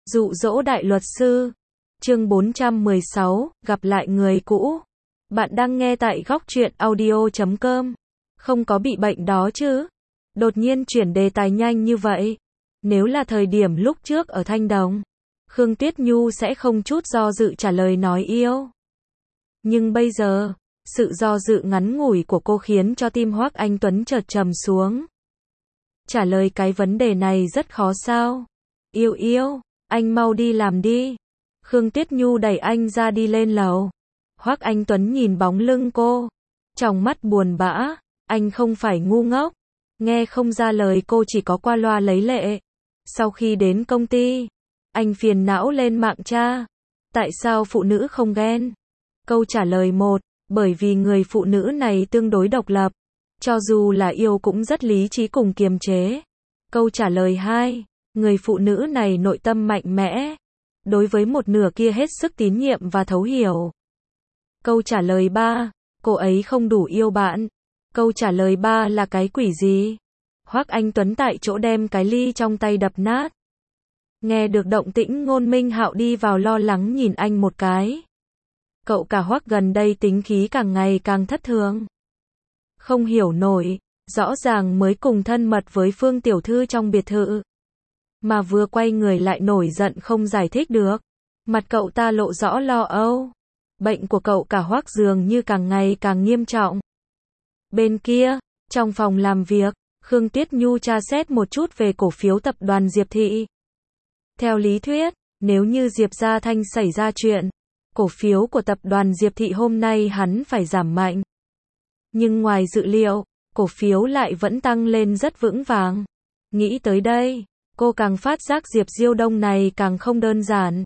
Dụ dỗ đại luật sư. Chương 416, gặp lại người cũ. Bạn đang nghe tại góc truyện audio.com. Không có bị bệnh đó chứ? Đột nhiên chuyển đề tài nhanh như vậy. Nếu là thời điểm lúc trước ở Thanh Đồng, Khương Tuyết Nhu sẽ không chút do dự trả lời nói yêu. Nhưng bây giờ, sự do dự ngắn ngủi của cô khiến cho tim Hoắc Anh Tuấn chợt trầm xuống. Trả lời cái vấn đề này rất khó sao? Yêu, anh mau đi làm đi. Khương Tuyết Nhu đẩy anh ra đi lên lầu. Hoắc Anh Tuấn nhìn bóng lưng cô, trong mắt buồn bã. Anh không phải ngu ngốc, nghe không ra lời cô chỉ có qua loa lấy lệ. Sau khi đến công ty, anh phiền não lên mạng tra. Tại sao phụ nữ không ghen? Câu trả lời 1, bởi vì người phụ nữ này tương đối độc lập. Cho dù là yêu cũng rất lý trí cùng kiềm chế. Câu trả lời 2, người phụ nữ này nội tâm mạnh mẽ. Đối với một nửa kia hết sức tín nhiệm và thấu hiểu. Câu trả lời 3, cô ấy không đủ yêu bạn. Câu trả lời 3 là cái quỷ gì? Hoắc Anh Tuấn tại chỗ đem cái ly trong tay đập nát. Nghe được động tĩnh Ngôn Minh Hạo đi vào lo lắng nhìn anh một cái. Cậu cả Hoắc gần đây tính khí càng ngày càng thất thường. Không hiểu nổi, rõ ràng mới cùng thân mật với Phương tiểu thư trong biệt thự. Mà vừa quay người lại nổi giận không giải thích được. Mặt cậu ta lộ rõ lo âu. Bệnh của cậu cả Hoắc dường như càng ngày càng nghiêm trọng. Bên kia, trong phòng làm việc, Khương Tuyết Nhu tra xét một chút về cổ phiếu tập đoàn Diệp Thị. Theo lý thuyết, nếu như Diệp Gia Thanh xảy ra chuyện, cổ phiếu của tập đoàn Diệp Thị hôm nay hắn phải giảm mạnh. Nhưng ngoài dự liệu, cổ phiếu lại vẫn tăng lên rất vững vàng. Nghĩ tới đây, cô càng phát giác Diệp Diêu Đông này càng không đơn giản.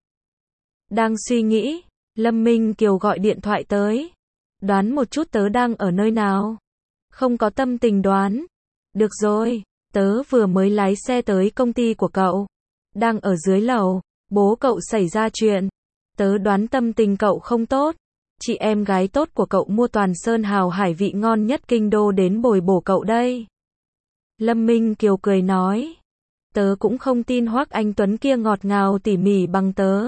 Đang suy nghĩ, Lâm Minh Kiều gọi điện thoại tới. Đoán một chút tớ đang ở nơi nào? Không có tâm tình đoán. Được rồi, tớ vừa mới lái xe tới công ty của cậu. Đang ở dưới lầu, bố cậu xảy ra chuyện. Tớ đoán tâm tình cậu không tốt. Chị em gái tốt của cậu mua toàn sơn hào hải vị ngon nhất kinh đô đến bồi bổ cậu đây. Lâm Minh Kiều cười nói. Tớ cũng không tin Hoắc Anh Tuấn kia ngọt ngào tỉ mỉ bằng tớ.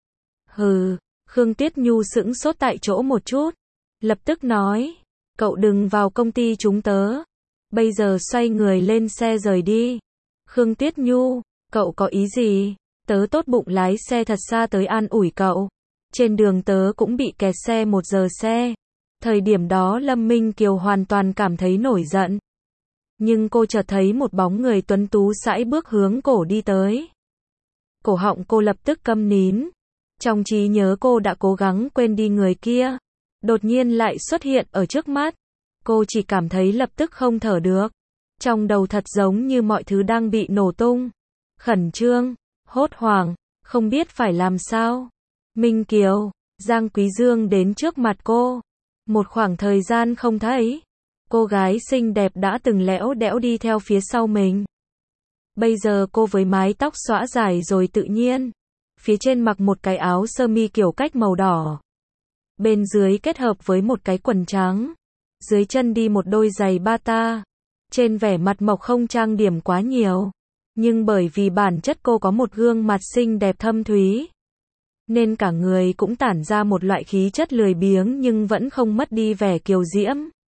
Hừ, Khương Tuyết Nhu sững sốt tại chỗ một chút. Lập tức nói, cậu đừng vào công ty chúng tớ. Bây giờ xoay người lên xe rời đi. Khương Tuyết Nhu, cậu có ý gì? Tớ tốt bụng lái xe thật xa tới an ủi cậu. Trên đường tớ cũng bị kẹt xe 1 giờ xe. Thời điểm đó Lâm Minh Kiều hoàn toàn cảm thấy nổi giận. Nhưng cô chợt thấy một bóng người tuấn tú sải bước hướng cổ đi tới. Cổ họng cô lập tức câm nín. Trong trí nhớ cô đã cố gắng quên đi người kia. Đột nhiên lại xuất hiện ở trước mắt. Cô chỉ cảm thấy lập tức không thở được. Trong đầu thật giống như mọi thứ đang bị nổ tung. Khẩn trương, hốt hoảng, không biết phải làm sao. Minh Kiều, Giang Quý Dương đến trước mặt cô. Một khoảng thời gian không thấy. Cô gái xinh đẹp đã từng lẽo đẽo đi theo phía sau mình. Bây giờ cô với mái tóc xõa dài rồi tự nhiên. Phía trên mặc một cái áo sơ mi kiểu cách màu đỏ. Bên dưới kết hợp với một cái quần trắng. Dưới chân đi một đôi giày bata. Trên vẻ mặt mộc không trang điểm quá nhiều. Nhưng bởi vì bản chất cô có một gương mặt xinh đẹp thâm thúy. Nên cả người cũng tản ra một loại khí chất lười biếng nhưng vẫn không mất đi vẻ kiều diễm.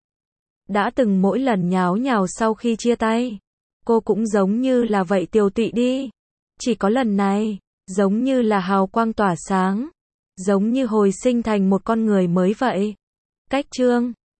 Đã từng mỗi lần nháo nhào sau khi chia tay. Cô cũng giống như là vậy tiều tụy đi. Chỉ có lần này, giống như là hào quang tỏa sáng. Giống như hồi sinh thành một con người mới vậy. Cách chương